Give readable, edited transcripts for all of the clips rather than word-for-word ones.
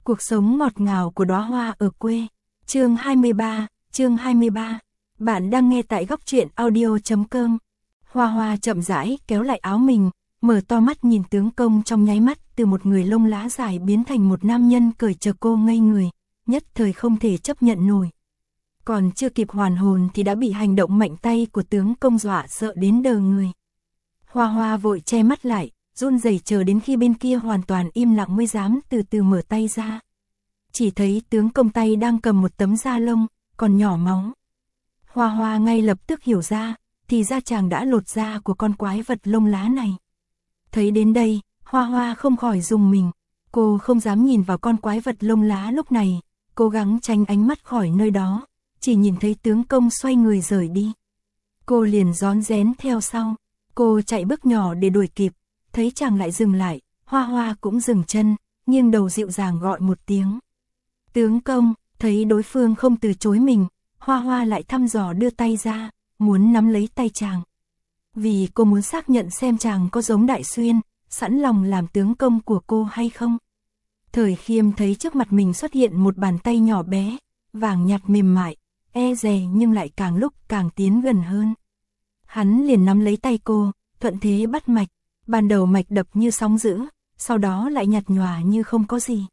Cuộc sống ngọt ngào của đóa hoa ở quê. Chương 23. Bạn đang nghe tại góc truyện audio.com. Hoa Hoa chậm rãi kéo lại áo mình, mở to mắt nhìn tướng công trong nháy mắt, từ một người lông lá dài biến thành một nam nhân cởi chờ cô ngây người, nhất thời không thể chấp nhận nổi. Còn chưa kịp hoàn hồn thì đã bị hành động mạnh tay của tướng công dọa sợ đến đờ người. Hoa Hoa vội che mắt lại, run rẩy chờ đến khi bên kia hoàn toàn im lặng mới dám từ từ mở tay ra. Chỉ thấy tướng công tay đang cầm một tấm da lông, còn nhỏ máu. Hoa Hoa ngay lập tức hiểu ra, thì ra chàng đã lột da của con quái vật lông lá này. Thấy đến đây, Hoa Hoa không khỏi rùng mình, cô không dám nhìn vào con quái vật lông lá lúc này, cố gắng tránh ánh mắt khỏi nơi đó, chỉ nhìn thấy tướng công xoay người rời đi. Cô liền rón rén theo sau, cô chạy bước nhỏ để đuổi kịp, thấy chàng lại dừng lại, Hoa Hoa cũng dừng chân, nghiêng đầu dịu dàng gọi một tiếng. Tướng công, thấy đối phương không từ chối mình, Hoa Hoa lại thăm dò đưa tay ra, muốn nắm lấy tay chàng. Vì cô muốn xác nhận xem chàng có giống Đại Xuyên, sẵn lòng làm tướng công của cô hay không. Thời Khiêm thấy trước mặt mình xuất hiện một bàn tay nhỏ bé, vàng nhạt mềm mại, e dè nhưng lại càng lúc càng tiến gần hơn. Hắn liền nắm lấy tay cô, thuận thế bắt mạch, ban đầu mạch đập như sóng dữ, sau đó lại nhạt nhòa như không có gì.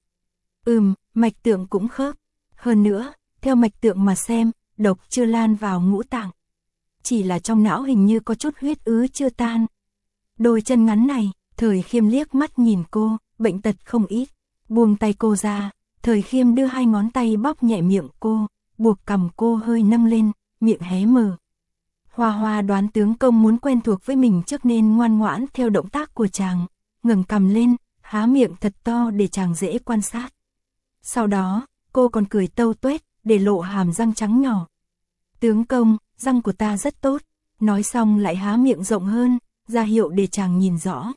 Mạch tượng cũng khớp. Hơn nữa, theo mạch tượng mà xem, độc chưa lan vào ngũ tạng. Chỉ là trong não hình như có chút huyết ứ chưa tan. Đôi chân ngắn này, Thời Khiêm liếc mắt nhìn cô, bệnh tật không ít. Buông tay cô ra, Thời Khiêm đưa hai ngón tay bóp nhẹ miệng cô, buộc cằm cô hơi nâng lên, miệng hé mở. Hoa Hoa đoán tướng công muốn quen thuộc với mình trước nên ngoan ngoãn theo động tác của chàng, ngẩng cằm lên, há miệng thật to để chàng dễ quan sát. Sau đó, cô còn cười tâu tuét, để lộ hàm răng trắng nhỏ. Tướng công, răng của ta rất tốt, nói xong lại há miệng rộng hơn, ra hiệu để chàng nhìn rõ.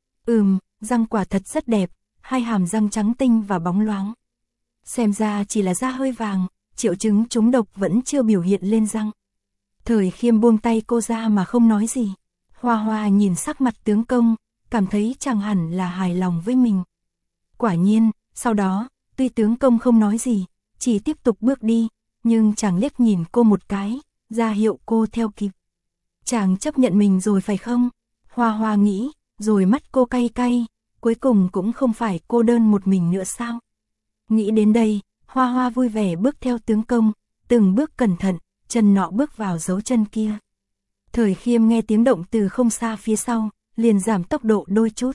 Răng quả thật rất đẹp, hai hàm răng trắng tinh và bóng loáng. Xem ra chỉ là da hơi vàng, triệu chứng trúng độc vẫn chưa biểu hiện lên răng. Thời Khiêm buông tay cô ra mà không nói gì. Hoa Hoa nhìn sắc mặt tướng công, cảm thấy chàng hẳn là hài lòng với mình. Quả nhiên, sau đó, tuy tướng công không nói gì, chỉ tiếp tục bước đi, nhưng chàng liếc nhìn cô một cái, ra hiệu cô theo kịp. Chàng chấp nhận mình rồi phải không? Hoa Hoa nghĩ, rồi mắt cô cay cay, cuối cùng cũng không phải cô đơn một mình nữa sao? Nghĩ đến đây, Hoa Hoa vui vẻ bước theo tướng công, từng bước cẩn thận, chân nọ bước vào dấu chân kia. Thời Khiêm nghe tiếng động từ không xa phía sau, liền giảm tốc độ đôi chút.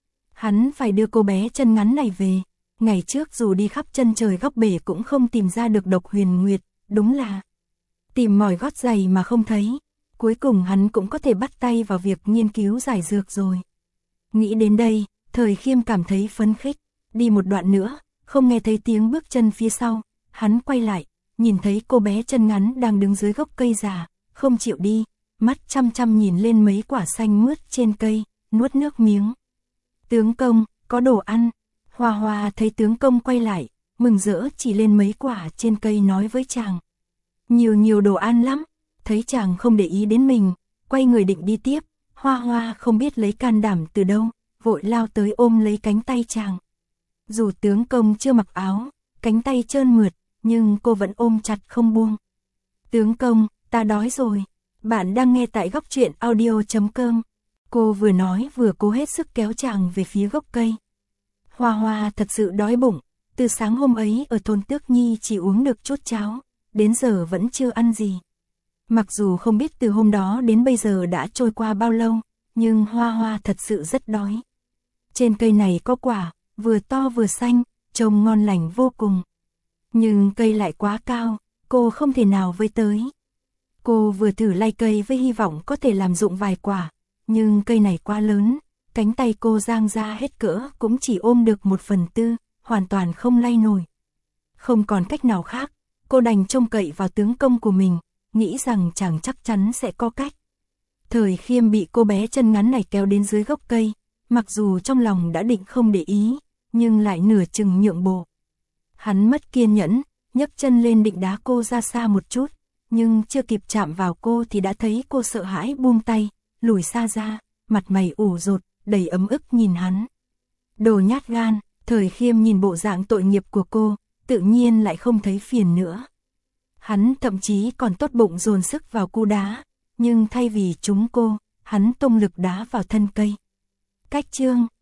Hắn phải đưa cô bé chân ngắn này về. Ngày trước dù đi khắp chân trời góc bể cũng không tìm ra được Độc Huyền Nguyệt, đúng là tìm mỏi gót giày mà không thấy. Cuối cùng hắn cũng có thể bắt tay vào việc nghiên cứu giải dược rồi. Nghĩ đến đây, Thời Khiêm cảm thấy phấn khích. Đi một đoạn nữa, không nghe thấy tiếng bước chân phía sau, hắn quay lại, nhìn thấy cô bé chân ngắn đang đứng dưới gốc cây già, không chịu đi, mắt chăm chăm nhìn lên mấy quả xanh mướt trên cây, nuốt nước miếng. Tướng công, có đồ ăn. Hoa Hoa thấy tướng công quay lại, mừng rỡ chỉ lên mấy quả trên cây nói với chàng. Nhiều đồ ăn lắm. Thấy chàng không để ý đến mình, quay người định đi tiếp, Hoa Hoa không biết lấy can đảm từ đâu, vội lao tới ôm lấy cánh tay chàng. Dù tướng công chưa mặc áo, cánh tay trơn mượt, nhưng cô vẫn ôm chặt không buông. Tướng công, ta đói rồi. Bạn đang nghe tại góc truyện audio.com. Cô vừa nói vừa cố hết sức kéo chàng về phía gốc cây. Hoa Hoa thật sự đói bụng, từ sáng hôm ấy ở thôn Tước Nhi chỉ uống được chút cháo, đến giờ vẫn chưa ăn gì. Mặc dù không biết từ hôm đó đến bây giờ đã trôi qua bao lâu, nhưng Hoa Hoa thật sự rất đói. Trên cây này có quả, vừa to vừa xanh, trông ngon lành vô cùng. Nhưng cây lại quá cao, cô không thể nào với tới. Cô vừa thử lay cây với hy vọng có thể làm rụng vài quả, nhưng cây này quá lớn, cánh tay cô dang ra hết cỡ cũng chỉ ôm được 1/4, hoàn toàn không lay nổi. Không còn cách nào khác, cô đành trông cậy vào tướng công của mình, nghĩ rằng chàng chắc chắn sẽ có cách. Thời Khiêm bị cô bé chân ngắn này kéo đến dưới gốc cây, mặc dù trong lòng đã định không để ý, nhưng lại nửa chừng nhượng bộ. Hắn mất kiên nhẫn, nhấc chân lên định đá cô ra xa một chút, nhưng chưa kịp chạm vào cô thì đã thấy cô sợ hãi buông tay, lùi xa ra, mặt mày ủ rột, đầy ấm ức nhìn hắn. Đồ nhát gan, Thời Khiêm nhìn bộ dạng tội nghiệp của cô, tự nhiên lại không thấy phiền nữa. Hắn thậm chí còn tốt bụng dồn sức vào cú đá, nhưng thay vì trúng cô, hắn tung lực đá vào thân cây. Cách chương